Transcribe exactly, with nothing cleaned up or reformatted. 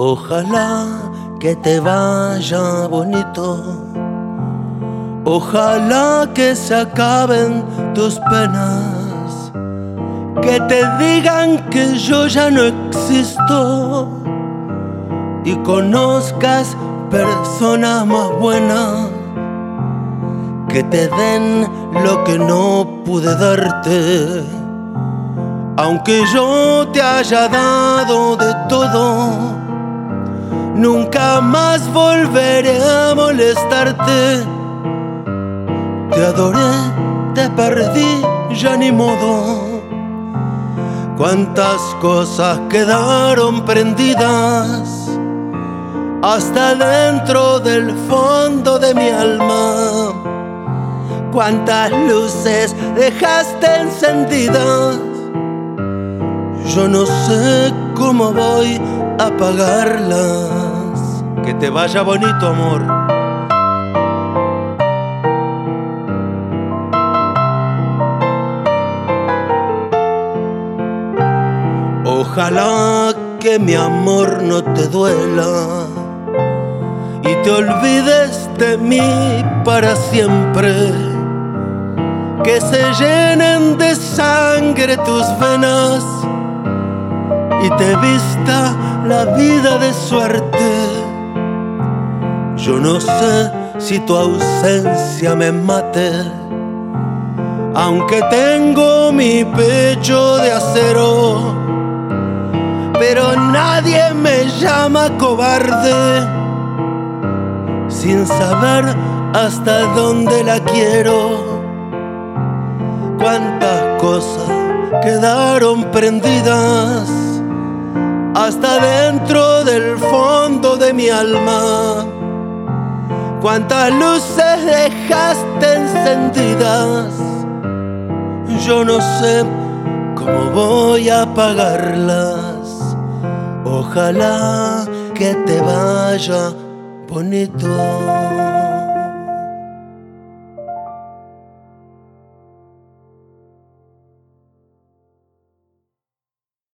Ojalá que te vaya bonito, ojalá que se acaben tus penas, que te digan que yo ya no existo y conozcas personas más buenas que te den lo que no pude darte. Aunque yo te haya dado de todo, nunca más volveré a molestarte. Te adoré, te perdí, ya ni modo. Cuántas cosas quedaron prendidas hasta dentro del fondo de mi alma. Cuántas luces dejaste encendidas. Yo no sé cómo voy a apagarlas. Que te vaya bonito, amor. Ojalá que mi amor no te duela y te olvides de mí para siempre. Que se llenen de sangre tus venas y te vista la vida de suerte. Yo no sé si tu ausencia me mate, aunque tengo mi pecho de acero, pero nadie me llama cobarde sin saber hasta dónde la quiero. Cuántas cosas quedaron prendidas hasta dentro del fondo de mi alma. Cuántas luces dejaste encendidas. Yo no sé cómo voy a apagarlas. Ojalá que te vaya bonito.